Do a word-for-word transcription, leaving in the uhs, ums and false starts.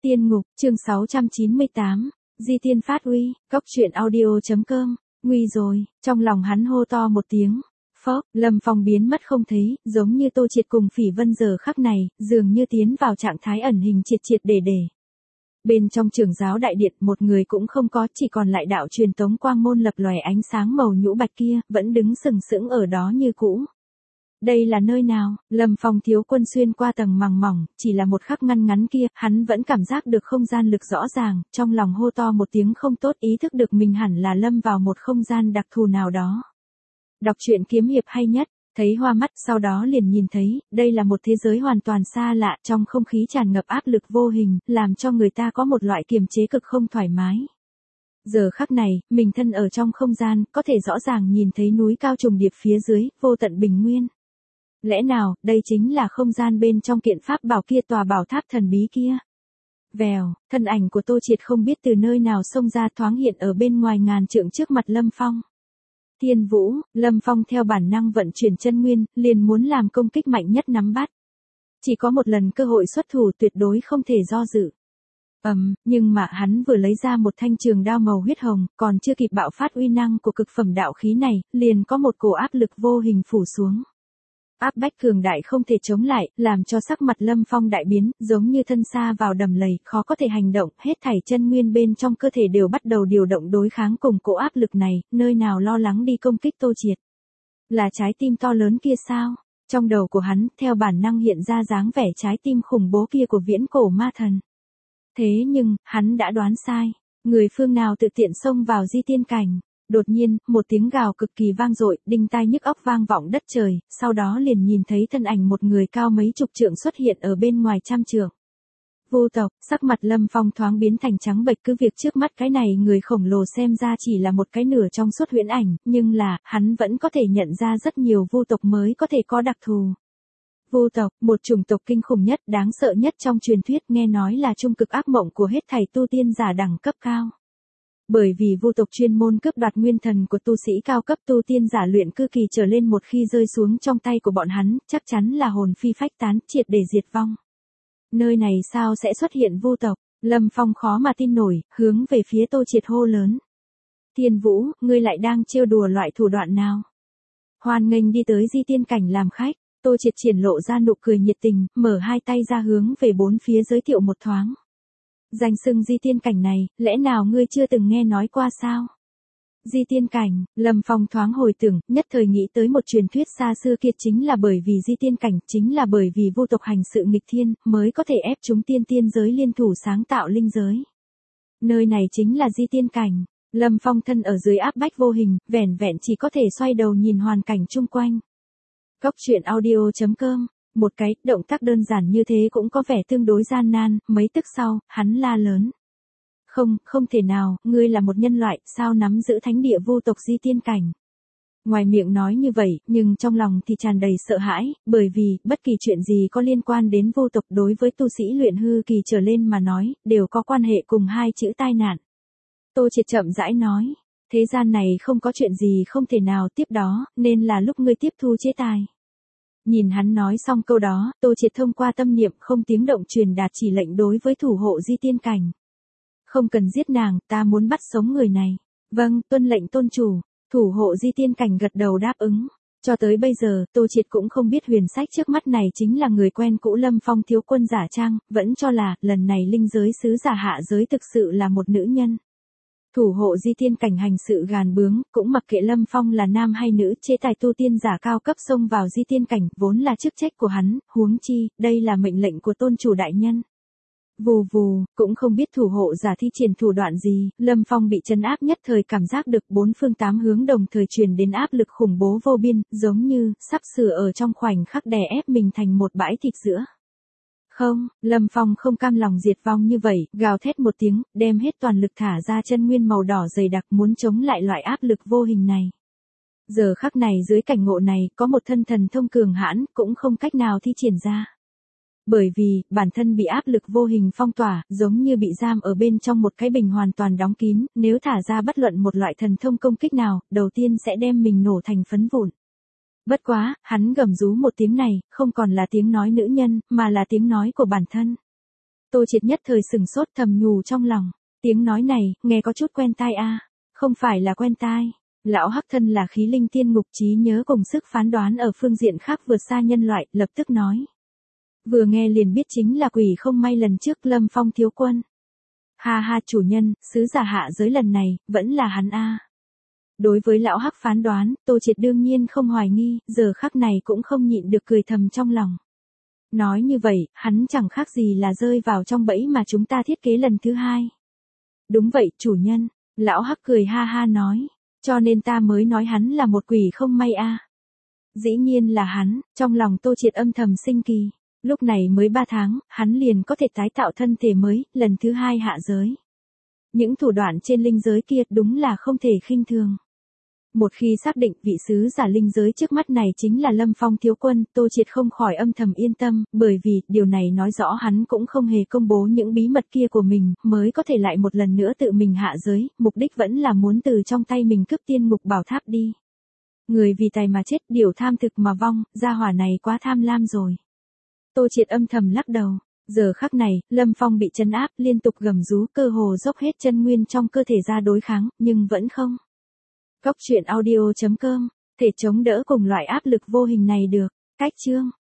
Tiên ngục, chương sáu trăm chín mươi tám, Di Tiên phát uy, cốc truyện audio.com, nguy rồi, trong lòng hắn hô to một tiếng. Phốc, Lâm Phong biến mất không thấy, giống như Tô Triệt cùng Phỉ Vân giờ khắc này, dường như tiến vào trạng thái ẩn hình triệt triệt để để. Bên trong trưởng giáo đại điện một người cũng không có, chỉ còn lại đạo truyền tống quang môn lập lòe ánh sáng màu nhũ bạch kia, vẫn đứng sừng sững ở đó như cũ. Đây là nơi nào? Lâm Phong thiếu quân xuyên qua tầng màng mỏng, chỉ là một khắc ngăn ngắn kia, hắn vẫn cảm giác được không gian lực rõ ràng, trong lòng hô to một tiếng không tốt, ý thức được mình hẳn là lâm vào một không gian đặc thù nào đó. Đọc truyện kiếm hiệp hay nhất, thấy hoa mắt, sau đó liền nhìn thấy, đây là một thế giới hoàn toàn xa lạ, trong không khí tràn ngập áp lực vô hình, làm cho người ta có một loại kiềm chế cực không thoải mái. Giờ khắc này, mình thân ở trong không gian, có thể rõ ràng nhìn thấy núi cao trùng điệp phía dưới, vô tận bình nguyên. Lẽ nào, đây chính là không gian bên trong kiện pháp bảo kia, tòa bảo tháp thần bí kia. Vèo, thân ảnh của Tô Triệt không biết từ nơi nào xông ra, thoáng hiện ở bên ngoài ngàn trượng trước mặt Lâm Phong. Thiên Vũ, Lâm Phong theo bản năng vận chuyển chân nguyên, liền muốn làm công kích mạnh nhất nắm bắt. Chỉ có một lần cơ hội xuất thủ, tuyệt đối không thể do dự. Ầm, um, nhưng mà hắn vừa lấy ra một thanh trường đao màu huyết hồng, còn chưa kịp bạo phát uy năng của cực phẩm đạo khí này, liền có một cổ áp lực vô hình phủ xuống. Áp bách cường đại không thể chống lại, làm cho sắc mặt Lâm Phong đại biến, giống như thân sa vào đầm lầy, khó có thể hành động, hết thảy chân nguyên bên trong cơ thể đều bắt đầu điều động đối kháng cùng cổ áp lực này, nơi nào lo lắng đi công kích Tô Triệt. Là trái tim to lớn kia sao? Trong đầu của hắn, theo bản năng hiện ra dáng vẻ trái tim khủng bố kia của viễn cổ ma thần. Thế nhưng, hắn đã đoán sai. Người phương nào tự tiện xông vào di tiên cảnh? Đột nhiên, một tiếng gào cực kỳ vang dội, đinh tai nhức óc vang vọng đất trời, sau đó liền nhìn thấy thân ảnh một người cao mấy chục trượng xuất hiện ở bên ngoài trăm trượng. Vô tộc, sắc mặt Lâm Phong thoáng biến thành trắng bệch, cứ việc trước mắt cái này người khổng lồ xem ra chỉ là một cái nửa trong suốt huyễn ảnh, nhưng là, hắn vẫn có thể nhận ra rất nhiều vô tộc mới có thể có đặc thù. Vô tộc, một chủng tộc kinh khủng nhất, đáng sợ nhất trong truyền thuyết, nghe nói là trung cực ác mộng của hết thảy tu tiên giả đẳng cấp cao. Bởi vì vô tộc chuyên môn cướp đoạt nguyên thần của tu sĩ cao cấp, tu tiên giả luyện cư kỳ trở lên, một khi rơi xuống trong tay của bọn hắn, chắc chắn là hồn phi phách tán, triệt để diệt vong. Nơi này sao sẽ xuất hiện vô tộc? Lâm Phong khó mà tin nổi, hướng về phía Tô Triệt hô lớn. Thiên Vũ, ngươi lại đang trêu đùa loại thủ đoạn nào? Hoan nghênh đi tới di tiên cảnh làm khách. Tô Triệt triển lộ ra nụ cười nhiệt tình, mở hai tay ra hướng về bốn phía giới thiệu một thoáng. Danh xưng di tiên cảnh này, lẽ nào ngươi chưa từng nghe nói qua sao? Di tiên cảnh, Lâm Phong thoáng hồi tưởng, nhất thời nghĩ tới một truyền thuyết xa xưa kia, chính là bởi vì di tiên cảnh, chính là bởi vì vô tộc hành sự nghịch thiên, mới có thể ép chúng tiên tiên giới liên thủ sáng tạo linh giới. Nơi này chính là di tiên cảnh. Lâm Phong thân ở dưới áp bách vô hình, vẻn vẹn chỉ có thể xoay đầu nhìn hoàn cảnh chung quanh. Cốc truyện audio.com, một cái động tác đơn giản như thế cũng có vẻ tương đối gian nan, mấy tức sau, hắn la lớn. Không, không thể nào, ngươi là một nhân loại, sao nắm giữ thánh địa vô tộc di tiên cảnh. Ngoài miệng nói như vậy, nhưng trong lòng thì tràn đầy sợ hãi, bởi vì, bất kỳ chuyện gì có liên quan đến vô tộc đối với tu sĩ luyện hư kỳ trở lên mà nói, đều có quan hệ cùng hai chữ tai nạn. Tô Triệt chậm rãi nói, thế gian này không có chuyện gì không thể nào, tiếp đó, nên là lúc ngươi tiếp thu chế tài. Nhìn hắn nói xong câu đó, Tô Triệt thông qua tâm niệm không tiếng động truyền đạt chỉ lệnh đối với thủ hộ di tiên cảnh. Không cần giết nàng, ta muốn bắt sống người này. Vâng, tuân lệnh tôn chủ. Thủ hộ di tiên cảnh gật đầu đáp ứng. Cho tới bây giờ, Tô Triệt cũng không biết huyền sách trước mắt này chính là người quen cũ Lâm Phong thiếu quân giả trang, vẫn cho là, lần này linh giới sứ giả hạ giới thực sự là một nữ nhân. Thủ hộ di tiên cảnh hành sự gàn bướng, cũng mặc kệ Lâm Phong là nam hay nữ, chế tài tu tiên giả cao cấp xông vào di tiên cảnh, vốn là chức trách của hắn, huống chi, đây là mệnh lệnh của tôn chủ đại nhân. Vù vù, cũng không biết thủ hộ giả thi triển thủ đoạn gì, Lâm Phong bị trấn áp, nhất thời cảm giác được bốn phương tám hướng đồng thời truyền đến áp lực khủng bố vô biên, giống như, sắp sửa ở trong khoảnh khắc đè ép mình thành một bãi thịt sữa. Không, Lâm Phong không cam lòng diệt vong như vậy, gào thét một tiếng, đem hết toàn lực thả ra chân nguyên màu đỏ dày đặc, muốn chống lại loại áp lực vô hình này. Giờ khắc này dưới cảnh ngộ này, có một thân thần thông cường hãn, cũng không cách nào thi triển ra. Bởi vì, bản thân bị áp lực vô hình phong tỏa, giống như bị giam ở bên trong một cái bình hoàn toàn đóng kín, nếu thả ra bất luận một loại thần thông công kích nào, đầu tiên sẽ đem mình nổ thành phấn vụn. Bất quá, hắn gầm rú một tiếng này, không còn là tiếng nói nữ nhân, mà là tiếng nói của bản thân. Tô Triệt nhất thời sừng sốt thầm nhủ trong lòng, tiếng nói này, nghe có chút quen tai a, không phải là quen tai. Lão Hắc thân là khí linh tiên ngục, trí nhớ cùng sức phán đoán ở phương diện khác vượt xa nhân loại, lập tức nói. Vừa nghe liền biết chính là quỷ không may lần trước Lâm Phong thiếu quân. Ha ha chủ nhân, sứ giả hạ giới lần này, vẫn là hắn a. Đối với lão Hắc phán đoán, Tô Triệt đương nhiên không hoài nghi, giờ khắc này cũng không nhịn được cười thầm trong lòng. Nói như vậy, hắn chẳng khác gì là rơi vào trong bẫy mà chúng ta thiết kế lần thứ hai. Đúng vậy, chủ nhân, lão Hắc cười ha ha nói, cho nên ta mới nói hắn là một quỷ không may a. Dĩ nhiên là hắn, trong lòng Tô Triệt âm thầm sinh kỳ, lúc này mới ba tháng, hắn liền có thể tái tạo thân thể mới, lần thứ hai hạ giới. Những thủ đoạn trên linh giới kia đúng là không thể khinh thường. Một khi xác định vị sứ giả linh giới trước mắt này chính là Lâm Phong thiếu quân, Tô Triệt không khỏi âm thầm yên tâm, bởi vì điều này nói rõ hắn cũng không hề công bố những bí mật kia của mình, mới có thể lại một lần nữa tự mình hạ giới, mục đích vẫn là muốn từ trong tay mình cướp tiên ngục bảo tháp đi. Người vì tài mà chết, điều tham thực mà vong, gia hỏa này quá tham lam rồi. Tô Triệt âm thầm lắc đầu. Giờ khắc này, Lâm Phong bị trấn áp, liên tục gầm rú, cơ hồ dốc hết chân nguyên trong cơ thể ra đối kháng, nhưng vẫn không. Góc truyện audio chấm com, thể chống đỡ cùng loại áp lực vô hình này được. Cách chương